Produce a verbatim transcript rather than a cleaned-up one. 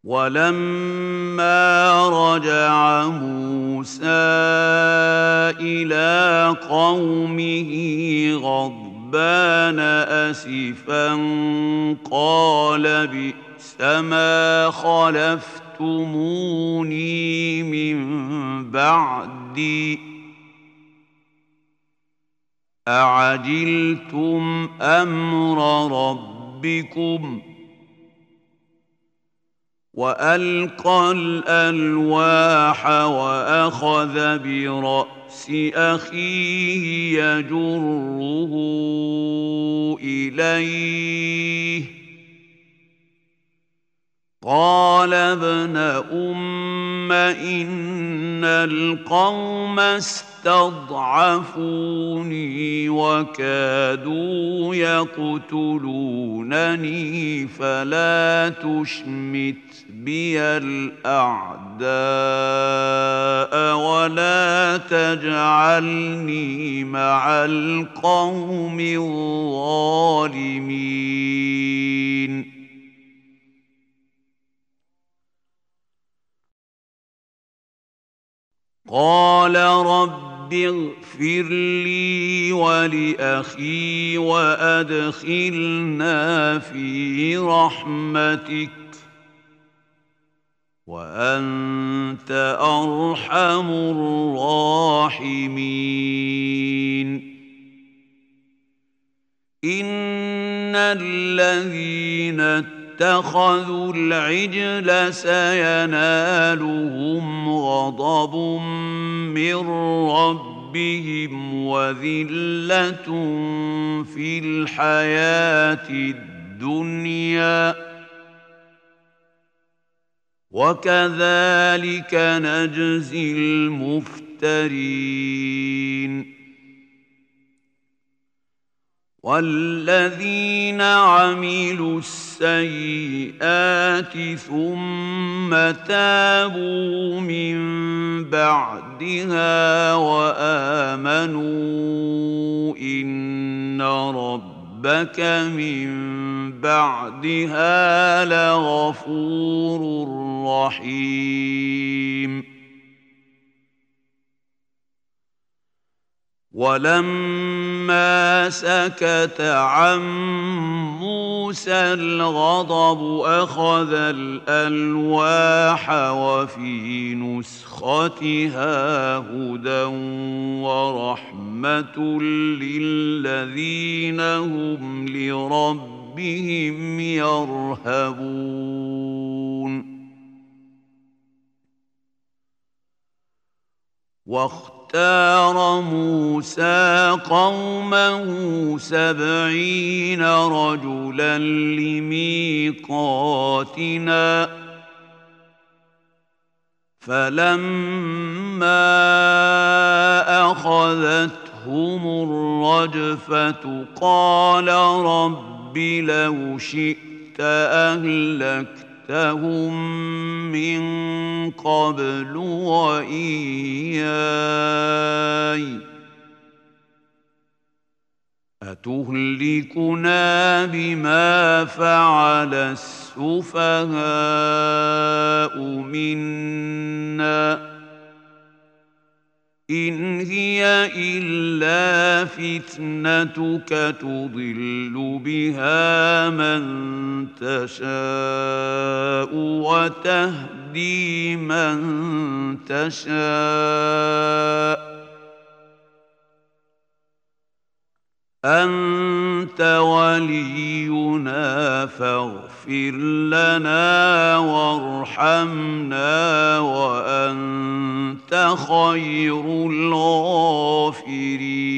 ولما رجع موسى إلى قومه غضبان أسفا قال بئس ما خلفتموني من بعدي أعجلتم أمر ربكم وألقى الألواح وأخذ برأس أخيه يجره إليه قال ابن أم إن القوم استضعفوني وكادوا يقتلونني فلا تشمت بي الأعداء ولا تجعلني مع القوم الظالمين قال رب اغفر لي ولأخي وأدخلنا في رحمتك وأنت أرحم الراحمين إن الذين اتخذوا العجل سينالهم غضب من ربهم وذلة في الحياة الدنيا وكذلك نجزي المفترين والذين عملوا السيئات ثم تابوا من بعدها وآمنوا إن ربك من بعدها لغفور رحيم ولما سكت عن موسى الغضب أخذ الألواح وفي نسختها هدى ورحمة للذين هم لربهم يرهبون واختار موسى قومه سبعين رجلا لميقاتنا فلما أخذتهم الرجفة قال رب لو شئت أهلكت من قبل وإياي أتهلكنا بما فعل السفهاء منا إن هي إلا فتنتك تضل بها من تشاء وتهدي من تشاء أنت ولينا فاغفر لنا وارحمنا وأنت خير الغافرين